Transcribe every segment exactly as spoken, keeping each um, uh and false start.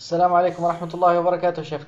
السلام عليكم ورحمة الله وبركاته شيخ.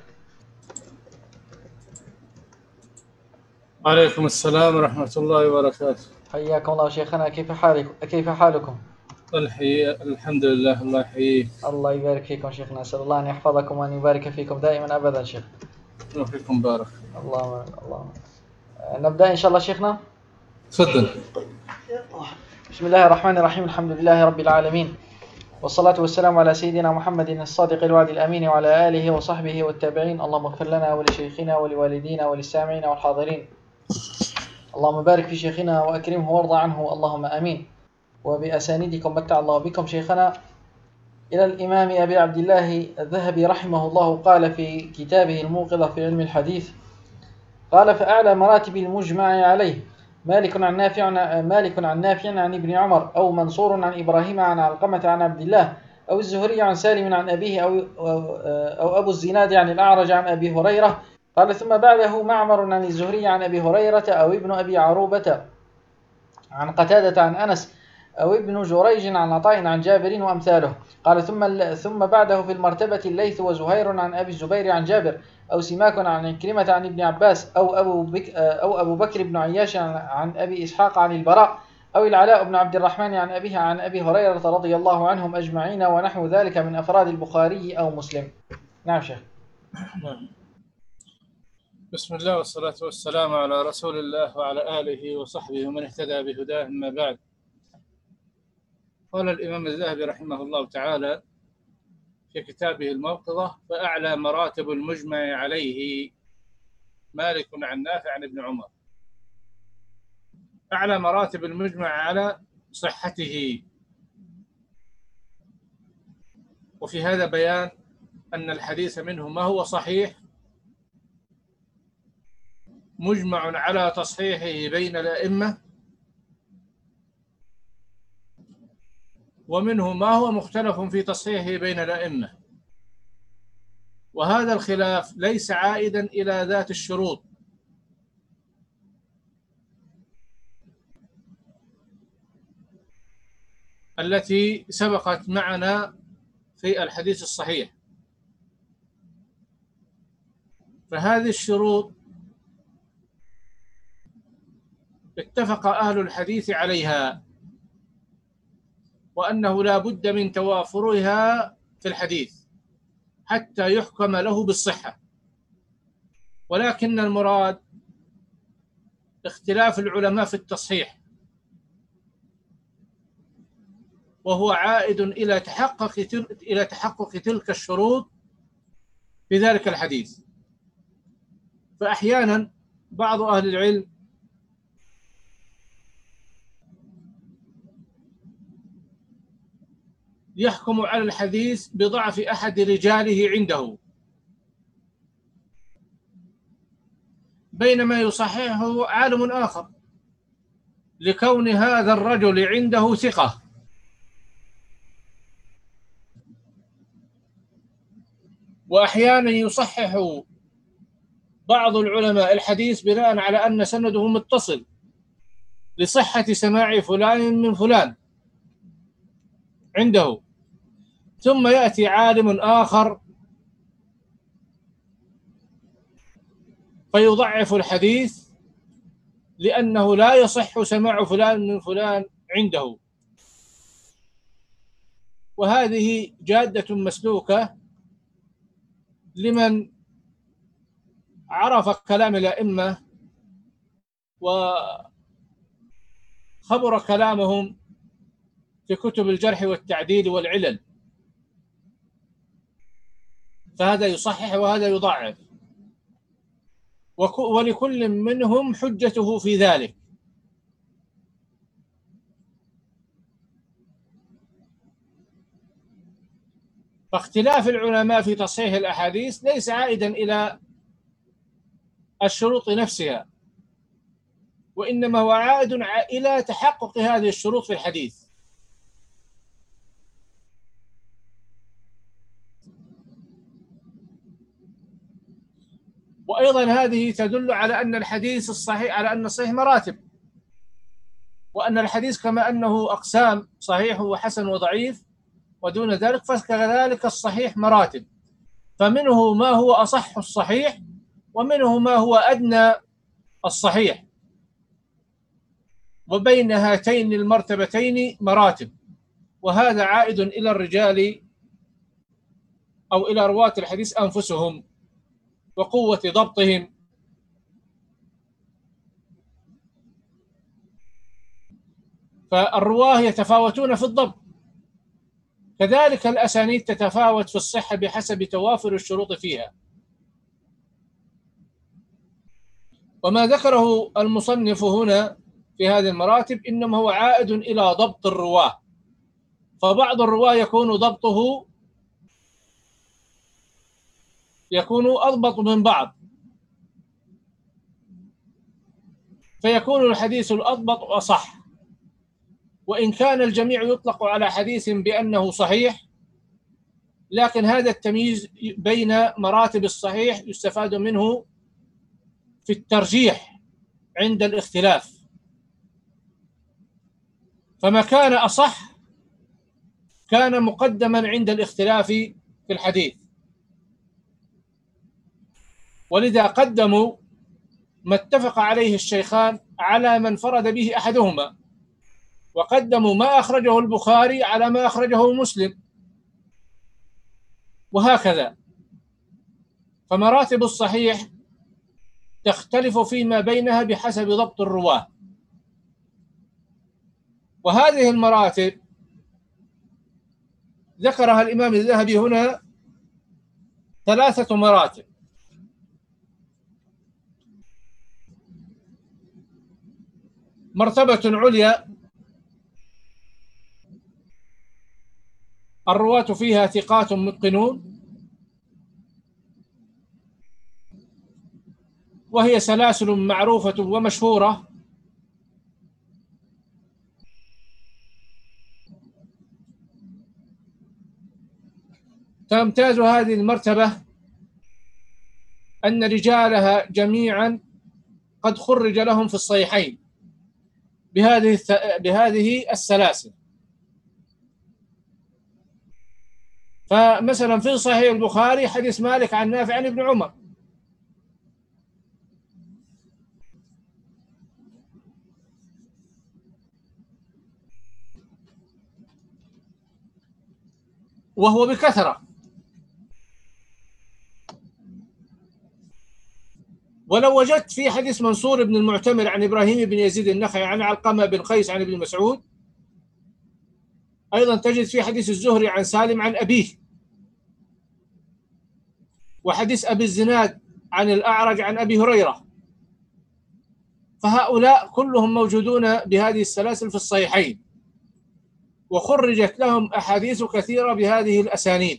وعليكم السلام ورحمة الله وبركاته. حياكم الله شيخنا، كيف حالكم؟ كيف حالكم؟ الحي... الحمد لله، الله يحييك الله يبارك فيكم شيخنا، أسأل الله أن يحفظكم وأن يبارك فيكم دائما أبدا شيخ. وفيكم بارك. اللهم اللهم نبدأ إن شاء الله شيخنا. تفضل. بسم الله الرحمن الرحيم، الحمد لله رب العالمين، والصلاة والسلام على سيدنا محمد الصادق الوعد الأمين وعلى آله وصحبه والتابعين. اللهم اغفر لنا ولشيخنا ولوالدينا وللسامعين والحاضرين. اللهم بارك في شيخنا وأكرمه وارض عنه، اللهم آمين. وبأسانيدكم متع الله بكم شيخنا. إلى الإمام أبي عبد الله الذهبي رحمه الله قال في كتابه الموقظة في علم الحديث، قال: فأعلى مراتب المجمع عليه مالك عن نافع مالك عن نافع عن ابن عمر، أو منصور عن إبراهيم عن علقمة عن عبد الله، أو الزهري عن سالم عن أبيه، أو, أو أبو الزناد عن الأعرج عن أبي هريرة. قال: ثم بعده معمر عن الزهري عن أبي هريرة، أو ابن أبي عروبة عن قتادة عن أنس، أو ابن جريج عن عطاء عن جابر وأمثاله. قال: ثم ثم بعده في المرتبة الليث وزهير عن أبي الزبير عن جابر، أو سماك عن عكرمة عن ابن عباس، أو أبو بك أو أبو بكر بن عياش عن أبي إسحاق عن البراء، أو العلاء بن عبد الرحمن عن أبيه عن أبي هريرة رضي الله عنهم أجمعين، ونحو ذلك من أفراد البخاري أو مسلم. نعم شيخ. بسم الله والصلاة والسلام على رسول الله وعلى آله وصحبه ومن اهتدى بهداه، أما بعد. قال الإمام الذهبي رحمه الله تعالى في كتابه الموقظة: فأعلى مراتب المجمع عليه مالك عن نافع عن ابن عمر. أعلى مراتب المجمع على صحته، وفي هذا بيان أن الحديث منه ما هو صحيح مجمع على تصحيحه بين الأئمة، ومنه ما هو مختلف في تصحيحه بين الأئمة، وهذا الخلاف ليس عائدا إلى ذات الشروط، التي سبقت معنا في الحديث الصحيح. فهذه الشروط اتفق أهل الحديث عليها، وأنه لا بد من توافرها في الحديث حتى يحكم له بالصحة. ولكن المراد اختلاف العلماء في التصحيح، وهو عائد إلى تحقق إلى تحقق تلك الشروط في ذلك الحديث. فأحيانا بعض أهل العلم يحكم على الحديث بضعف أحد رجاله عنده، بينما يصححه عالم آخر لكون هذا الرجل عنده ثقة. وأحيانا يصحح بعض العلماء الحديث بناء على أن سنده متصل لصحة سماع فلان من فلان عنده، ثم يأتي عالم آخر فيضعف الحديث لأنه لا يصح سماع فلان من فلان عنده. وهذه جادة مسلوكة لمن عرف كلام الأئمة وخبر كلامهم في كتب الجرح والتعديل والعلل، فهذا يصحح وهذا يضعف، ولكل منهم حجته في ذلك. فاختلاف العلماء في تصحيح الأحاديث ليس عائدا إلى الشروط نفسها، وإنما هو عائد إلى تحقق هذه الشروط في الحديث. وأيضا هذه تدل على أن الحديث الصحيح على أن الصحيح مراتب، وأن الحديث كما أنه أقسام صحيح وحسن وضعيف ودون ذلك، فكذلك الصحيح مراتب. فمنه ما هو أصح الصحيح، ومنه ما هو أدنى الصحيح، وبين هاتين المرتبتين مراتب، وهذا عائد إلى الرجال أو إلى رواة الحديث أنفسهم وقوة ضبطهم. فالرواه يتفاوتون في الضبط، كذلك الأسانيد تتفاوت في الصحة بحسب توافر الشروط فيها. وما ذكره المصنف هنا في هذه المراتب إنما هو عائد إلى ضبط الرواه، فبعض الرواه يكون ضبطه يكون أضبط من بعض، فيكون الحديث الأضبط أصح، وإن كان الجميع يطلق على حديث بأنه صحيح، لكن هذا التمييز بين مراتب الصحيح يستفاد منه في الترجيح عند الاختلاف، فما كان أصح كان مقدما عند الاختلاف في الحديث، ولذا قدموا ما اتفق عليه الشيخان على من فرد به أحدهما، وقدموا ما أخرجه البخاري على ما أخرجه مسلم، وهكذا. فمراتب الصحيح تختلف فيما بينها بحسب ضبط الرواه، وهذه المراتب ذكرها الإمام الذهبي هنا ثلاثة مراتب. مرتبة عليا الرواة فيها ثقات متقنون، وهي سلاسل معروفة ومشهورة، تمتاز هذه المرتبة أن رجالها جميعا قد خرج لهم في الصحيحين بهذه بهذه السلاسل. فمثلا في صحيح البخاري حديث مالك عن نافع عن ابن عمر، وهو بكثرة. ولو وجدت في حديث منصور بن المعتمر عن إبراهيم بن يزيد النخعي عن علقمة بن قيس عن ابن مسعود، أيضا تجد في حديث الزهري عن سالم عن أبيه، وحديث أبي الزناد عن الأعرج عن أبي هريرة، فهؤلاء كلهم موجودون بهذه السلاسل في الصحيحين، وخرجت لهم أحاديث كثيرة بهذه الأسانيد.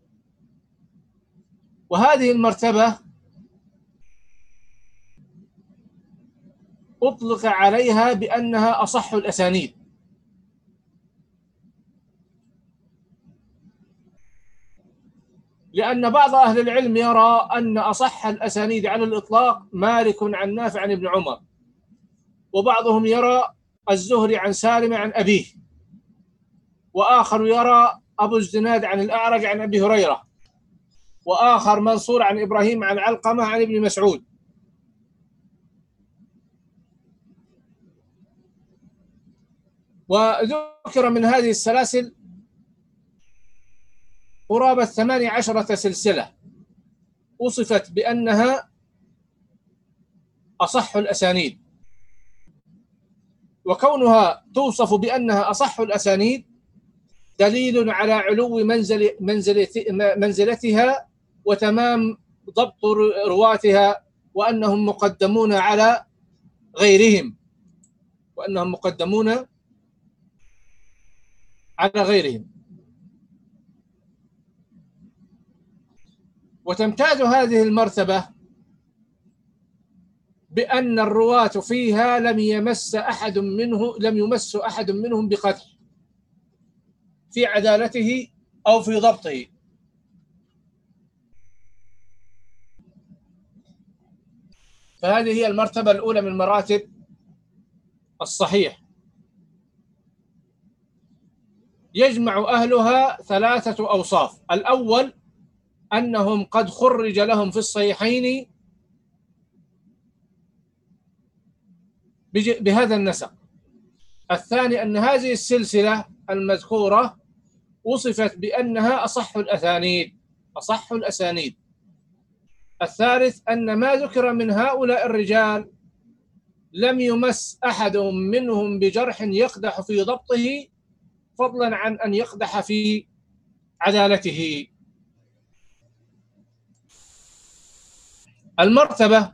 وهذه المرتبة أطلق عليها بأنها أصح الأسانيد، لأن بعض أهل العلم يرى أن أصح الأسانيد على الإطلاق مالك عن نافع عن ابن عمر، وبعضهم يرى الزهري عن سالم عن أبيه، وآخر يرى أبو الزناد عن الأعرج عن أبي هريرة، وآخر منصور عن إبراهيم عن علقمة عن ابن مسعود. وذكر من هذه السلاسل قرابة ثمانية عشرة سلسلة وصفت بأنها أصح الأسانيد، وكونها توصف بأنها أصح الأسانيد دليل على علو منزل منزلتها وتمام ضبط رواتها، وأنهم مقدمون على غيرهم وأنهم مقدمون على غيرهم. وتمتاز هذه المرتبة بأن الرواة فيها لم يمس أحد منه لم يمس أحد منهم بقدح في عدالته أو في ضبطه. فهذه هي المرتبة الأولى من مراتب الصحيح، يجمع أهلها ثلاثة أوصاف. الأول أنهم قد خرج لهم في الصحيحين بهذا النسق. الثاني أن هذه السلسلة المذكورة وصفت بأنها أصح الأسانيد أصح الأسانيد. الثالث أن ما ذكر من هؤلاء الرجال لم يمس أحد منهم بجرح يقدح في ضبطه، فضلا عن أن يقدح في عدالته. المرتبة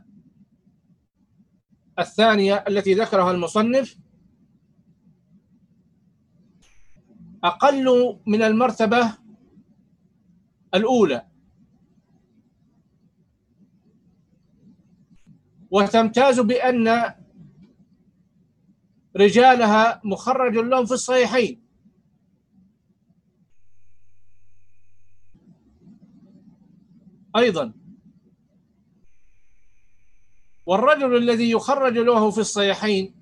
الثانية التي ذكرها المصنف أقل من المرتبة الأولى، وتمتاز بأن رجالها مخرج لهم في الصحيحين. أيضا والرجل الذي يخرج له في الصحيحين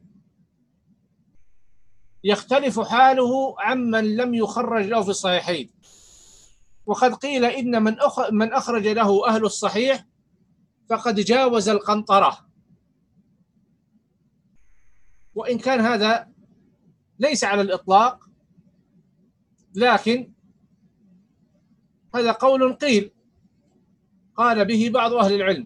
يختلف حاله عمن لم يخرج له في الصحيحين. وقد قيل إن من من أخرج له أهل الصحيح فقد جاوز القنطرة، وإن كان هذا ليس على الإطلاق، لكن هذا قول قيل قال به بعض أهل العلم.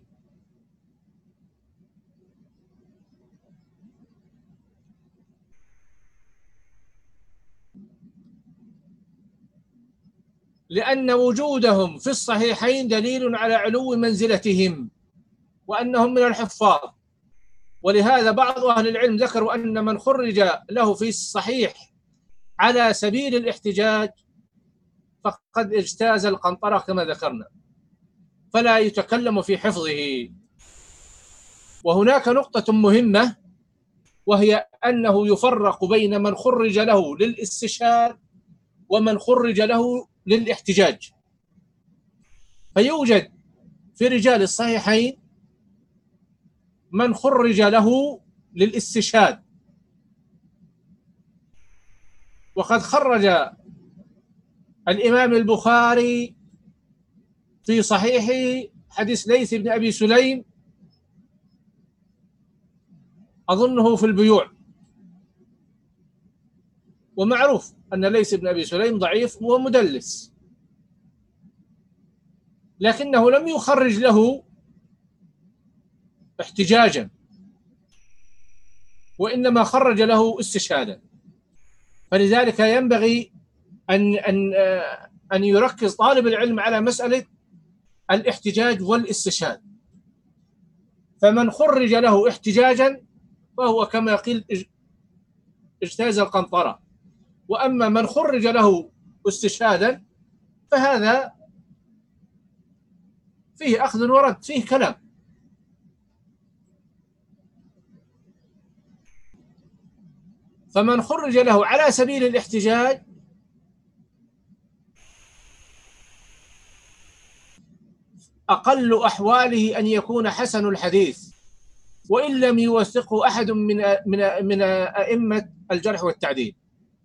لأن وجودهم في الصحيحين دليل على علو منزلتهم وأنهم من الحفاظ. ولهذا بعض أهل العلم ذكروا أن من خرج له في الصحيح على سبيل الاحتجاج فقد اجتاز القنطرة كما ذكرنا، فلا يتكلم في حفظه. وهناك نقطة مهمة، وهي أنه يفرق بين من خرج له للاستشهاد ومن خرج له للاحتجاج. فيوجد في رجال الصحيحين من خرج له للاستشهاد، وقد خرج الإمام البخاري في صحيحه حديث ليث بن أبي سليم أظنه في البيوع، ومعروف أن ليث بن أبي سليم ضعيف ومدلس، لكنه لم يخرج له احتجاجا، وإنما خرج له استشهادا. فلذلك ينبغي أن أن أن يركز طالب العلم على مسألة الاحتجاج والاستشهاد. فمن خرج له احتجاجا فهو كما قيل اجتاز القنطرة، وأما من خرج له استشهادا فهذا فيه أخذ ورد، فيه كلام. فمن خرج له على سبيل الاحتجاج أقل أحواله أن يكون حسن الحديث، وإن لم يوثقه أحد من من من أئمة الجرح والتعديل.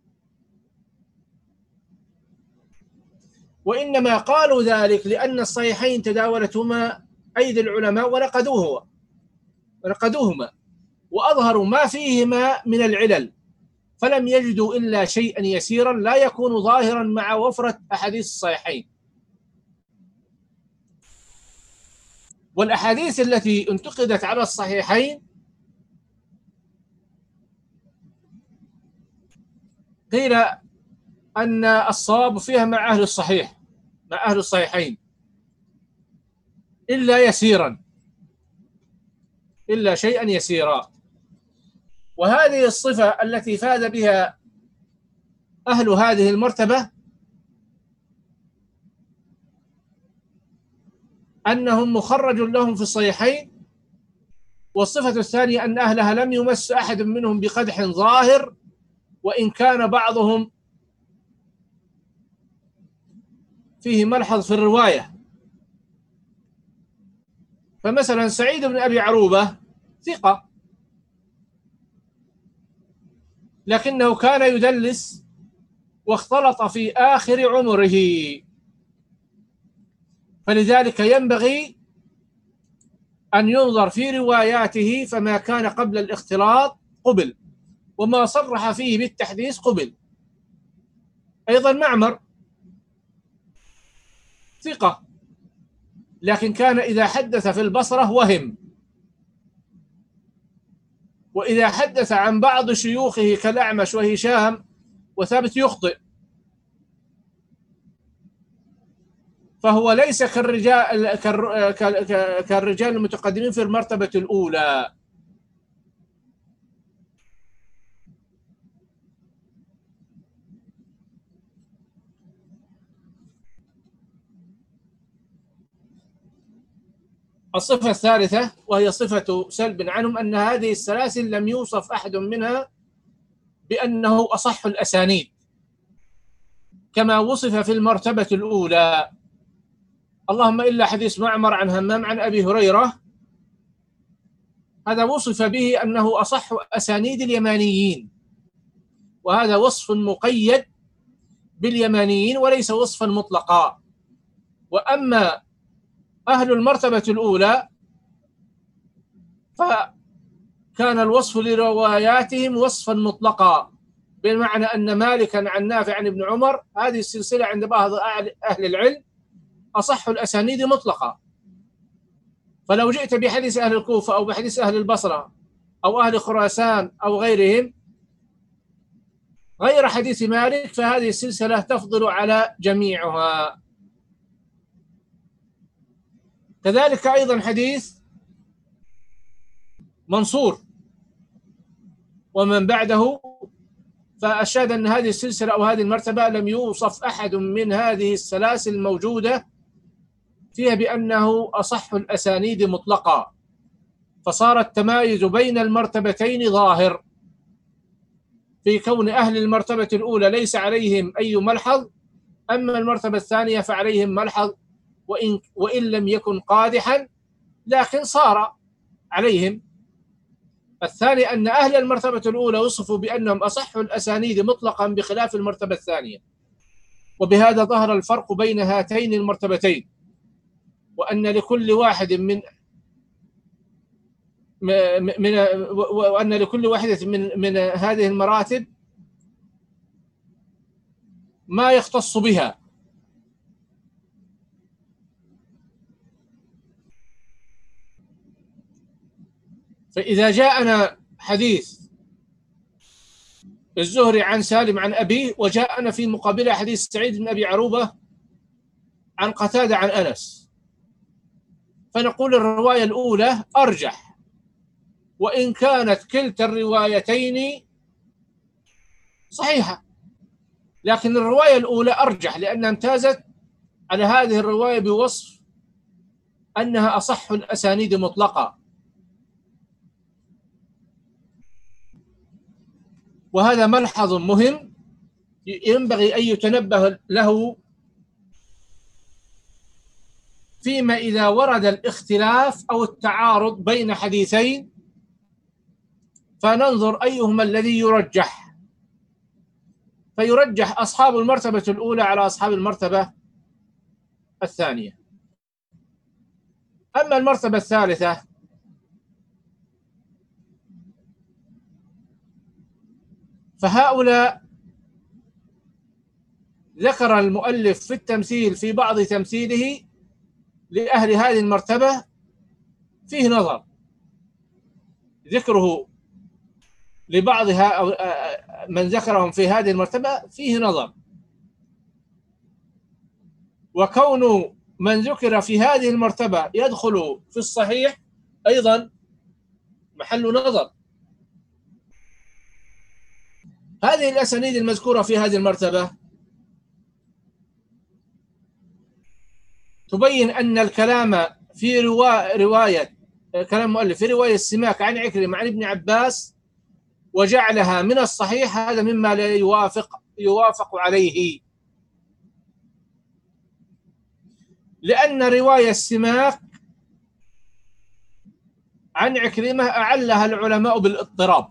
وإنما قالوا ذلك لأن الصحيحين تداولتهما أيدي العلماء ونقدوه ونقدوهما وأظهروا ما فيهما من العلل، فلم يجدوا إلا شيئا يسيرا لا يكون ظاهرا مع وفرة أحاديث الصحيحين. والأحاديث التي انتقدت على الصحيحين قيل أن الصواب فيها مع أهل الصحيح مع أهل الصحيحين إلا يسيرا إلا شيئا يسيرا. وهذه الصفة التي فاز بها أهل هذه المرتبة أنهم مخرج لهم في الصحيحين. والصفة الثانية أن أهلها لم يمس أحد منهم بقدح ظاهر، وإن كان بعضهم فيه ملحظ في الرواية. فمثلا سعيد بن أبي عروبة ثقة، لكنه كان يدلس واختلط في آخر عمره، فلذلك ينبغي أن ينظر في رواياته، فما كان قبل الاختلاط قبل، وما صرح فيه بالتحديث قبل. أيضا معمر ثقة، لكن كان إذا حدث في البصرة وهم، وإذا حدث عن بعض شيوخه كالأعمش وهشام وثابت يخطئ، فهو ليس كالرجال كالرجال المتقدمين في المرتبة الأولى. الصفة الثالثة وهي صفة سلب عنهم، أن هذه السلاسل لم يوصف أحد منها بأنه أصح الأسانيد كما وصف في المرتبة الأولى، اللهم إلا حديث معمر عن همام عن أبي هريرة، هذا وصف به أنه أصح أسانيد اليمانيين، وهذا وصف مقيد باليمانيين وليس وصفا مطلقا. وأما أهل المرتبة الأولى فكان الوصف لرواياتهم وصفا مطلقا، بمعنى أن مالكا عن نافع عن ابن عمر، هذه السلسلة عند بعض أهل العلم أصح الأسانيد مطلقا. فلو جئت بحديث أهل الكوفة أو بحديث أهل البصرة أو أهل خراسان أو غيرهم غير حديث مالك، فهذه السلسلة تفضل على جميعها. كذلك أيضا حديث منصور ومن بعده، فأشهد أن هذه السلسلة أو هذه المرتبة لم يوصف أحد من هذه السلاسل الموجودة فيها بأنه أصح الأسانيد مطلقا، فصار التمايز بين المرتبتين ظاهر في كون أهل المرتبة الأولى ليس عليهم أي ملحظ، أما المرتبة الثانية فعليهم ملحظ وإن, وإن لم يكن قادحا، لكن صار عليهم. الثاني أن أهل المرتبة الأولى وصفوا بأنهم أصح الأسانيد مطلقا بخلاف المرتبة الثانية، وبهذا ظهر الفرق بين هاتين المرتبتين، وأن لكل واحد من من وأن لكل واحدة من من هذه المراتب ما يختص بها. فإذا جاءنا حديث الزهري عن سالم عن أبيه، وجاءنا في مقابله حديث سعيد بن أبي عروبة عن قتادة عن أنس، فنقول الرواية الأولى أرجح، وإن كانت كلتا الروايتين صحيحة، لكن الرواية الأولى أرجح لأنها امتازت على هذه الرواية بوصف أنها أصح الأسانيد مطلقا. وهذا ملحظ مهم ينبغي أن يتنبه له فيما إذا ورد الاختلاف أو التعارض بين حديثين، فننظر أيهما الذي يرجح، فيرجح أصحاب المرتبة الأولى على أصحاب المرتبة الثانية. أما المرتبة الثالثة فهؤلاء ذكر المؤلف في التمثيل في بعض تمثيله لأهل هذه المرتبة فيه نظر، ذكره لبعضها من ذكرهم في هذه المرتبة فيه نظر، وكون من ذكر في هذه المرتبة يدخل في الصحيح أيضا محل نظر. هذه الأسانيد المذكورة في هذه المرتبة تبين أن الكلام في رواية كلام مؤلف في رواية السماك عن عكرمة عن ابن عباس وجعلها من الصحيح، هذا مما لا يوافق يوافق عليه، لأن رواية السماك عن عكرمة أعلها العلماء بالاضطراب،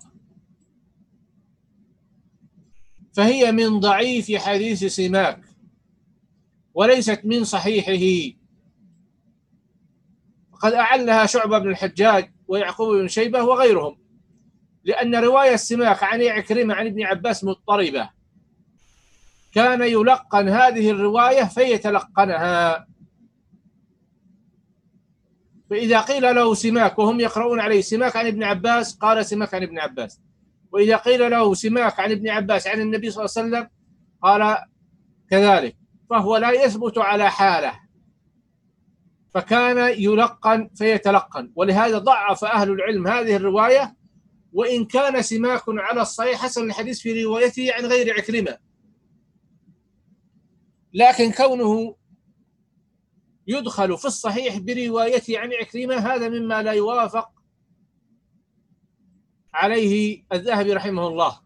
فهي من ضعيف حديث سماك وليست من صحيحه، قد أعلها شعبة بن الحجاج ويعقوب بن شيبة وغيرهم، لأن رواية سماك عن عكرمة عن ابن عباس مضطربة، كان يلقن هذه الرواية فيتلقنها. فإذا قيل له سماك وهم يقرؤون عليه سماك عن ابن عباس قال سماك عن ابن عباس، وإذا قيل له سماك عن ابن عباس عن النبي صلى الله عليه وسلم قال كذلك، فهو لا يثبت على حاله، فكان يلقن فيتلقن. ولهذا ضعف أهل العلم هذه الرواية، وإن كان سماك على الصحيح حسن الحديث في روايته عن غير عكرمة، لكن كونه يدخل في الصحيح بروايته عن عكرمة هذا مما لا يوافق عليه الذهبي رحمه الله.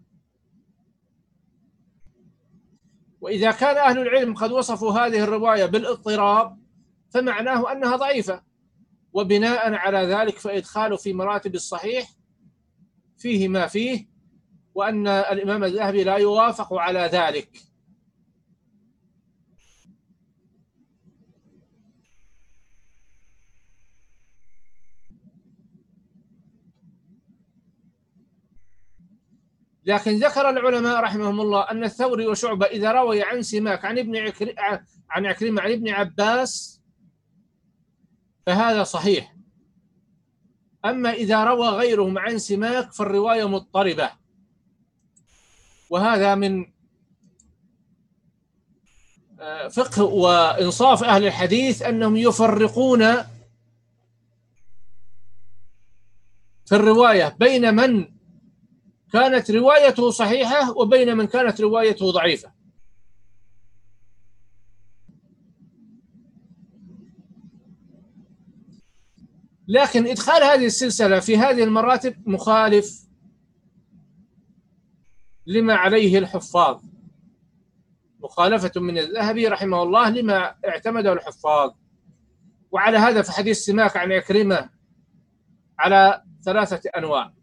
وإذا كان أهل العلم قد وصفوا هذه الرواية بالاضطراب فمعناه أنها ضعيفة، وبناء على ذلك فإدخال في مراتب الصحيح فيه ما فيه، وأن الإمام الذهبي لا يوافق على ذلك. لكن ذكر العلماء رحمهم الله أن الثوري وشعبة إذا روي عن سماك عن ابن عكر... عن عكرمة عن ابن عباس فهذا صحيح، أما إذا روى غيرهم عن سماك فالرواية مضطربة. وهذا من فقه وإنصاف أهل الحديث أنهم يفرقون في الرواية بين من كانت روايته صحيحة وبين من كانت روايته ضعيفة. لكن إدخال هذه السلسلة في هذه المراتب مخالف لما عليه الحفاظ، مخالفة من الذهبي رحمه الله لما اعتمده الحفاظ. وعلى هذا في حديث سماك عن عكرمة على ثلاثة أنواع.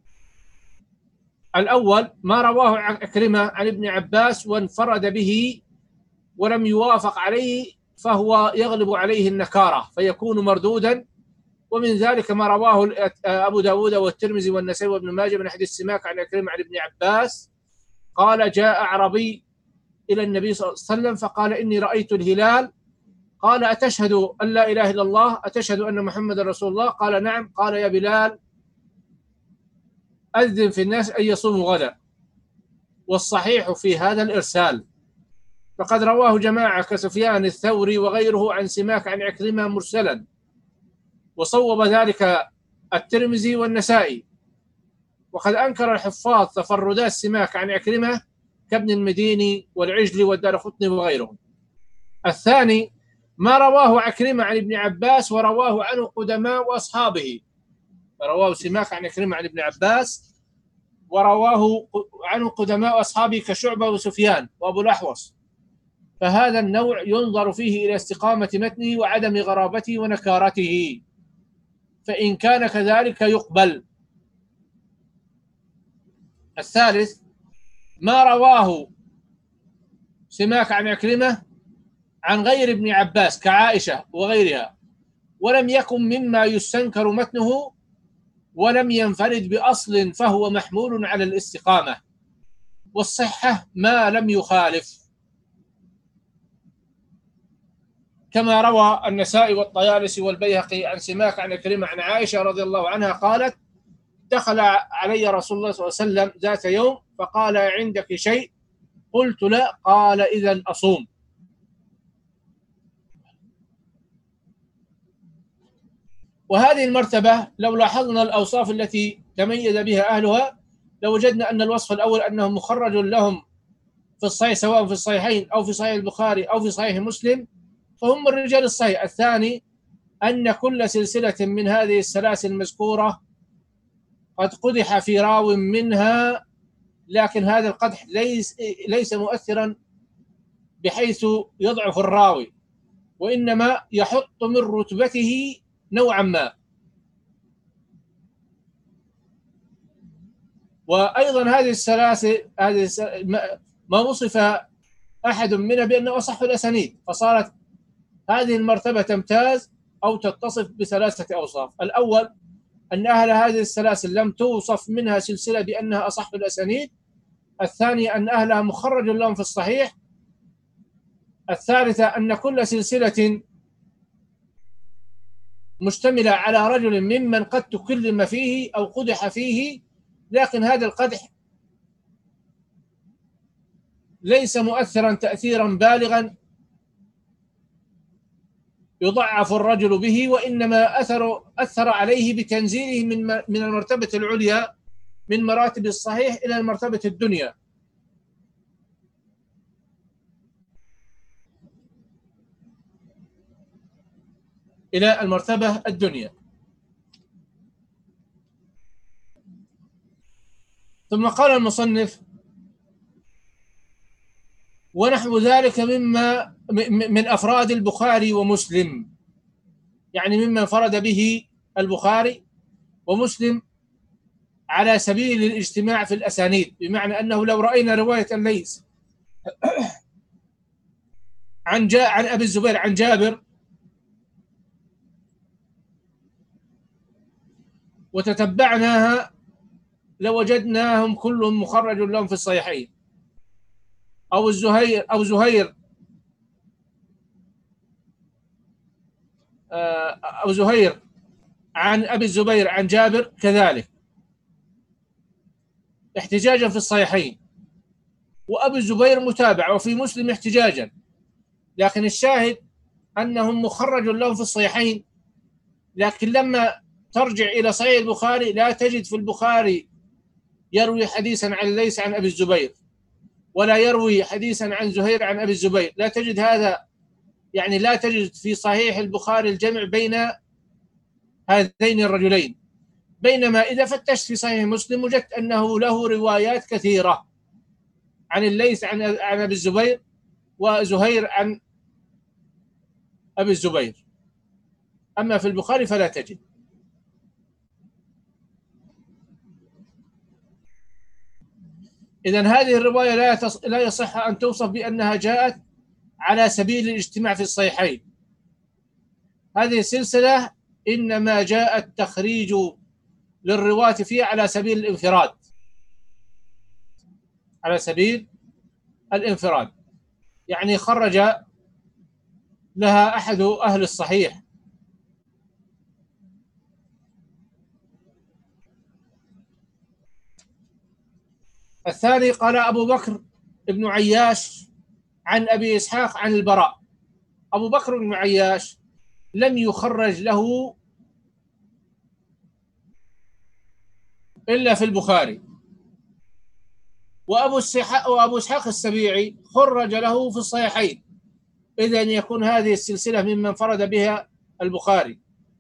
الأول ما رواه عكرمة عن ابن عباس وانفرد به ولم يوافق عليه فهو يغلب عليه النكارة فيكون مردودا، ومن ذلك ما رواه أبو داود والترمذي والنسائي وابن ماجه من حديث سماك عن عكرمة عن ابن عباس قال جاء أعربي إلى النبي صلى الله عليه وسلم فقال إني رأيت الهلال، قال أتشهد أن لا إله إلا الله أتشهد أن محمد رسول الله؟ قال نعم. قال يا بلال أذن في الناس أن يصوموا غدا. والصحيح في هذا الإرسال، فقد رواه جماعة كسفيان الثوري وغيره عن سماك عن عكرمة مرسلا، وصوب ذلك الترمذي والنسائي. وقد أنكر الحفاظ تفردات سماك عن عكرمة كابن المديني والعجلي والدارقطني وغيرهم. الثاني ما رواه عكرمة عن ابن عباس ورواه عنه قدماء وأصحابه، رواه سماك عن عكرمة عن ابن عباس ورواه عنه قدماء أصحابه كشعبة وسفيان وأبو الأحوص، فهذا النوع ينظر فيه إلى استقامة متنه وعدم غرابته ونكارته، فإن كان كذلك يقبل. الثالث ما رواه سماك عن عكرمة عن غير ابن عباس كعائشة وغيرها ولم يكن مما يستنكر متنه ولم ينفرد بأصل فهو محمول على الاستقامة، والصحة ما لم يخالف، كما روى النسائي والطيالسي والبيهقي عن سماك عن عكرمة عن عائشة رضي الله عنها قالت دخل علي رسول الله صلى الله عليه وسلم ذات يوم فقال عندك شيء؟ قلت لا. قال إذن أصوم. وهذه المرتبة لو لاحظنا الأوصاف التي تميز بها أهلها لوجدنا أن الوصف الأول أنه مخرج لهم في الصحيح سواء في الصحيحين أو في صحيح البخاري أو في صحيح مسلم فهم من رجال الصحيح. الثاني أن كل سلسلة من هذه السلاسل المذكورة قد قدح في راو منها، لكن هذا القدح ليس ليس مؤثرا بحيث يضعف الراوي، وإنما يحط من رتبته نوعا ما. وأيضا هذه السلاسل هذه ما وصف أحد منها بأنه أصح الأسانيد، فصارت هذه المرتبة تمتاز أو تتصف بثلاثة أوصاف. الأول أن أهل هذه السلاسل لم توصف منها سلسلة بأنها أصح الأسانيد. الثاني أن أهلها مخرج لهم في الصحيح. الثالثة أن كل سلسلة مشتملة على رجل ممن قد تكلم فيه أو قدح فيه، لكن هذا القدح ليس مؤثرا تأثيرا بالغا يضعف الرجل به، وإنما أثر أثر عليه بتنزيله من من المرتبة العليا من مراتب الصحيح إلى المرتبة الدنيا. إلى المرتبة الدنيا. ثم قال المصنف: ونحو ذلك مما من أفراد البخاري ومسلم، يعني مما انفرد به البخاري ومسلم على سبيل الاجتماع في الأسانيد، بمعنى أنه لو رأينا رواية الليث عن جاء عن أبي الزبير عن جابر وتتبعناها لوجدناهم كلهم مخرج لهم في الصحيحين، أو الزهير أو زهير أو زهير عن أبي الزبير عن جابر كذلك احتجاجا في الصحيحين، وأبي الزبير متابع، وفي مسلم احتجاجا، لكن الشاهد أنهم مخرج لهم في الصحيحين. لكن لما ترجع إلى صحيح البخاري لا تجد في البخاري يروي حديثا عن ليس عن أبي الزبير، ولا يروي حديثا عن زهير عن أبي الزبير، لا تجد هذا، يعني لا تجد في صحيح البخاري الجمع بين هذين الرجلين. بينما إذا فتشت في صحيح مسلم وجدت أنه له روايات كثيرة عن الليث عن عن أبي الزبير وزهير عن أبي الزبير، أما في البخاري فلا تجد. إذن هذه الرواية لا لا يصح أن توصف بأنها جاءت على سبيل الاجتماع في الصحيحين. هذه السلسلة إنما جاء التخريج للرواة فيها على سبيل الانفراد، على سبيل الانفراد، يعني خرج لها أحد أهل الصحيح. الثاني قال أبو بكر ابن عياش عن أبي إسحاق عن البراء. أبو بكر بن عياش لم يخرج له إلا في البخاري، وأبو إسحاق وأبو إسحاق السبيعي خرج له في الصحيحين. إذن يكون هذه السلسلة ممن انفرد بها البخاري،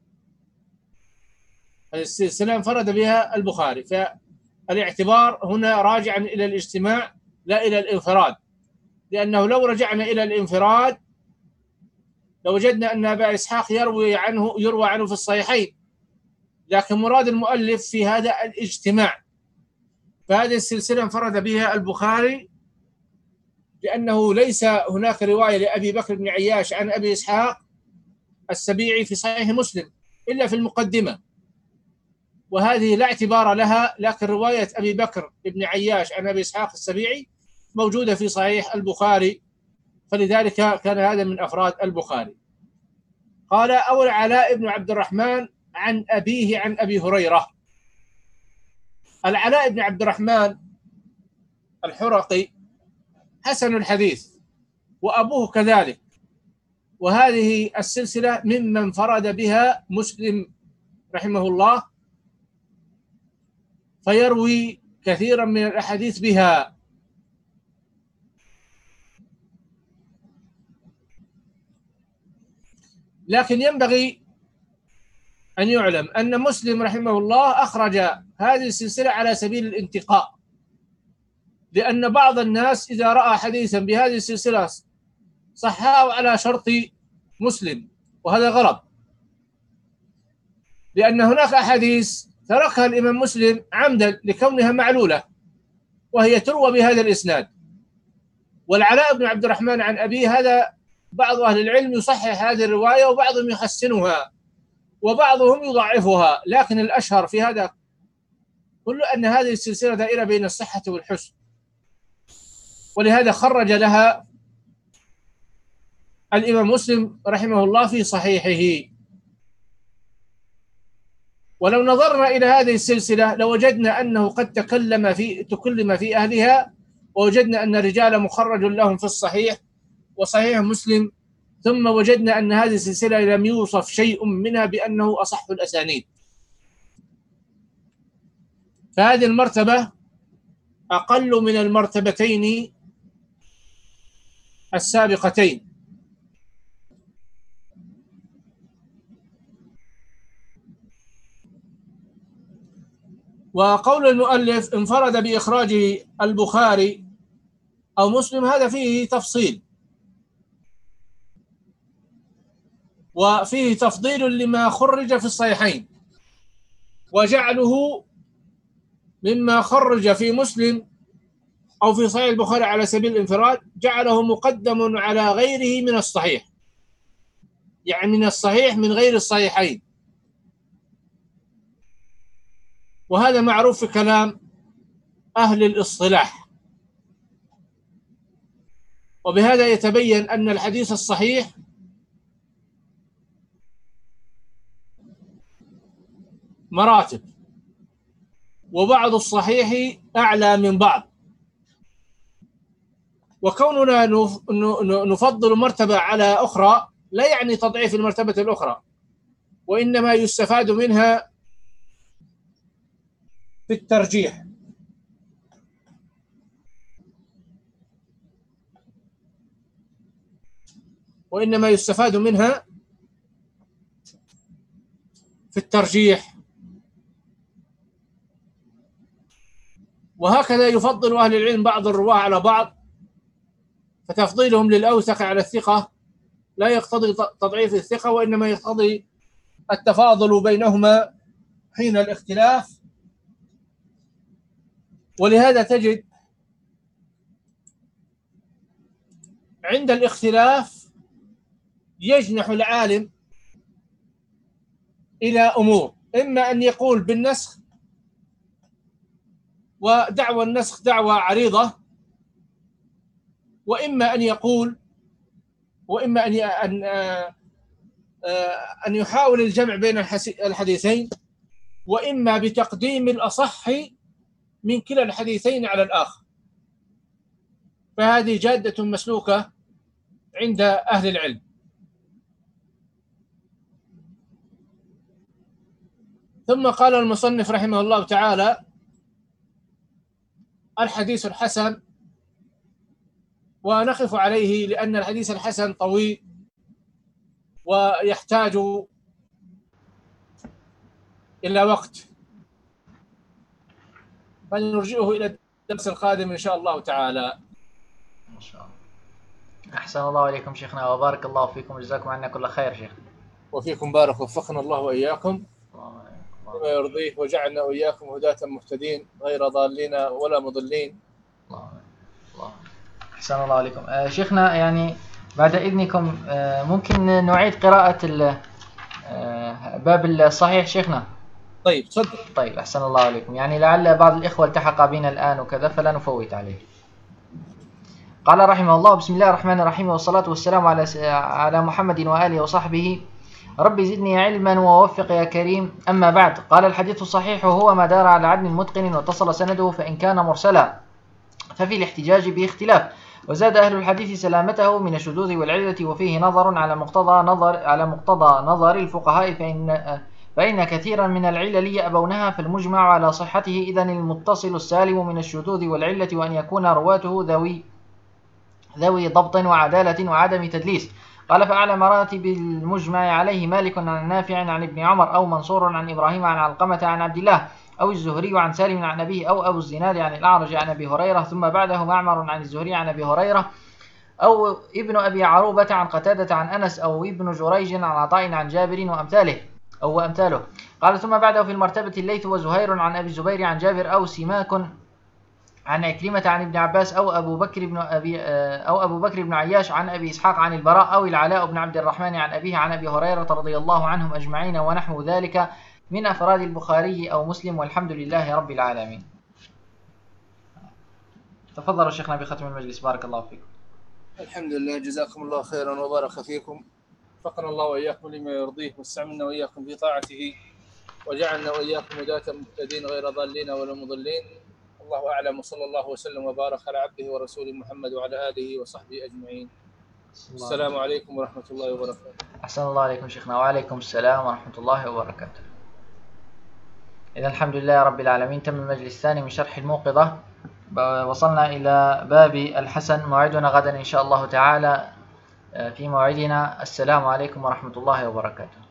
السلسلة انفرد بها البخاري، فالاعتبار هنا راجعا إلى الاجتماع لا إلى الانفراد، لأنه لو رجعنا إلى الانفراد لوجدنا أن أبا إسحاق يروي عنه يروى عنه في الصحيحين، لكن مراد المؤلف في هذا الاجتماع. فهذه السلسلة انفرد بها البخاري لأنه ليس هناك رواية لأبي بكر بن عياش عن أبي إسحاق السبيعي في صحيح مسلم إلا في المقدمة، وهذه لا اعتبار لها، لكن رواية أبي بكر بن عياش عن أبي إسحاق السبيعي موجودة في صحيح البخاري، فلذلك كان هذا من أفراد البخاري. قال: أو العلاء بن عبد الرحمن عن أبيه عن أبي هريرة. العلاء بن عبد الرحمن الحرقي حسن الحديث، وأبوه كذلك، وهذه السلسلة ممن انفرد بها مسلم رحمه الله، فيروي كثيرا من الأحاديث بها. لكن ينبغي أن يعلم أن مسلم رحمه الله أخرج هذه السلسلة على سبيل الانتقاء، لأن بعض الناس إذا رأى حديثا بهذه السلسلة صححه على شرط مسلم، وهذا غلط، لأن هناك أحاديث تركها الإمام مسلم عمدا لكونها معلولة وهي تروى بهذا الإسناد. والعلاء بن عبد الرحمن عن أبيه هذا بعض أهل العلم يصحح هذه الرواية وبعضهم يحسنها، وبعضهم يضعفها، لكن الأشهر في هذا كله أن هذه السلسلة دائرة بين الصحة والحسن، ولهذا خرج لها الإمام مسلم رحمه الله في صحيحه. ولو نظرنا إلى هذه السلسلة لوجدنا أنه قد تكلم في تكلم في أهلها، ووجدنا أن الرجال مخرج لهم في الصحيح وصحيح مسلم، ثم وجدنا أن هذه السلسلة لم يوصف شيء منها بأنه أصح الأسانيد. فهذه المرتبة أقل من المرتبتين السابقتين. وقول المؤلف انفرد بإخراج البخاري أو مسلم هذا فيه تفصيل، وفيه تفضيل لما خرج في الصحيحين، وجعله مما خرج في مسلم أو في صحيح البخاري على سبيل الانفراد جعله مقدم على غيره من الصحيح، يعني من الصحيح من غير الصحيحين. وهذا معروف في كلام أهل الاصطلاح، وبهذا يتبين أن الحديث الصحيح مراتب، وبعض الصحيح أعلى من بعض. وكوننا نفضل مرتبة على أخرى لا يعني تضعيف المرتبة الأخرى، وإنما يستفاد منها في الترجيح. وإنما يستفاد منها في الترجيح. وهكذا يفضل أهل العلم بعض الرواة على بعض، فتفضيلهم للأوثق على الثقة لا يقتضي تضعيف الثقة، وإنما يقتضي التفاضل بينهما حين الاختلاف. ولهذا تجد عند الاختلاف يجنح العالم إلى أمور، إما أن يقول بالنسخ، ودعوى النسخ دعوى عريضة، وإما أن يقول وإما أن أن أن يحاول الجمع بين الحديثين، وإما بتقديم الأصح من كلا الحديثين على الآخر. فهذه جادة مسلوكة عند أهل العلم. ثم قال المصنف رحمه الله تعالى: الحديث الحسن، ونقف عليه لأن الحديث الحسن طويل ويحتاج إلى وقت، فنرجئه إلى الدرس القادم إن شاء الله تعالى. إن شاء الله. أحسن الله إليكم شيخنا، وبارك الله فيكم، وجزاكم عنا كل خير شيخ. وفيكم بارك، وفقنا الله وإياكم بما يرضيه، وجعلنا وإياكم هداة مهتدين غير ضالين ولا مضلين. الله الله. أحسن الله عليكم. آه شيخنا، يعني بعد إذنكم آه ممكن نعيد قراءة آه باب الصحيح شيخنا؟ طيب تفضل. طيب أحسن الله عليكم. يعني لعل بعض الإخوة التحق بنا الآن وكذا، فلا نفوت عليه. قال رحمه الله: بسم الله الرحمن الرحيم، والصلاة والسلام على على محمد وآله وصحبه، رب زدني علما ووفق يا كريم. أما بعد، قال: الحديث الصحيح هو ما دار على عدل متقن واتصل سنده، فإن كان مرسلا ففي الاحتجاج به اختلاف، وزاد أهل الحديث سلامته من الشذوذ والعلة، وفيه نظر على مقتضى نظر على مقتضى نظر الفقهاء، فإن فإن كثيرا من العلل يأبونها، فالمجمع على صحته إذن المتصل السالم من الشذوذ والعلة، وأن يكون رواته ذوي ذوي ضبط وعدالة وعدم تدليس. قال: فأعلى مراتب المجمع عليه مالك عن نافع عن ابن عمر، أو منصور عن إبراهيم عن علقمة عن عبد الله، أو الزهري عن سالم عن أبيه، أو أبو الزناد عن الأعرج عن أبي هريرة، ثم بعده معمر عن الزهري عن أبي هريرة، أو ابن أبي عروبة عن قتادة عن أنس، أو ابن جريج عن عطاء عن جابر وأمثاله أو أمثاله. قال: ثم بعده في المرتبة الليث وزهير عن أبي الزبير عن جابر، أو سماك عن عكرمة عن ابن عباس أو أبو بكر بن أبي أو أبو بكر بن عياش عن أبي إسحاق عن البراء أو العلاء بن عبد الرحمن عن أبيه عن أبي هريرة رضي الله عنهم أجمعين ونحو ذلك من أفراد البخاري أو مسلم، والحمد لله رب العالمين. تفضلوا شيخنا بختم المجلس، بارك الله فيكم. الحمد لله، جزاكم الله خيرا وبارك فيكم، وفقنا الله وإياكم لما يرضيه، واستعملنا وإياكم في طاعته، وجعلنا وإياكم هداة مهتدين غير ضالين ولا مضلين. الله أعلم، وصلى الله وسلم وبارك على عبده ورسوله محمد وعلى آله وصحبه أجمعين. السلام عليكم ورحمة الله وبركاته. أحسن الله عليكم شيخنا. وعليكم السلام ورحمة الله وبركاته. إذا الحمد لله رب العالمين، تم المجلس الثاني من شرح الموقظة، وصلنا إلى باب الحسن. موعدنا غدا إن شاء الله تعالى في موعدنا. السلام عليكم ورحمة الله وبركاته.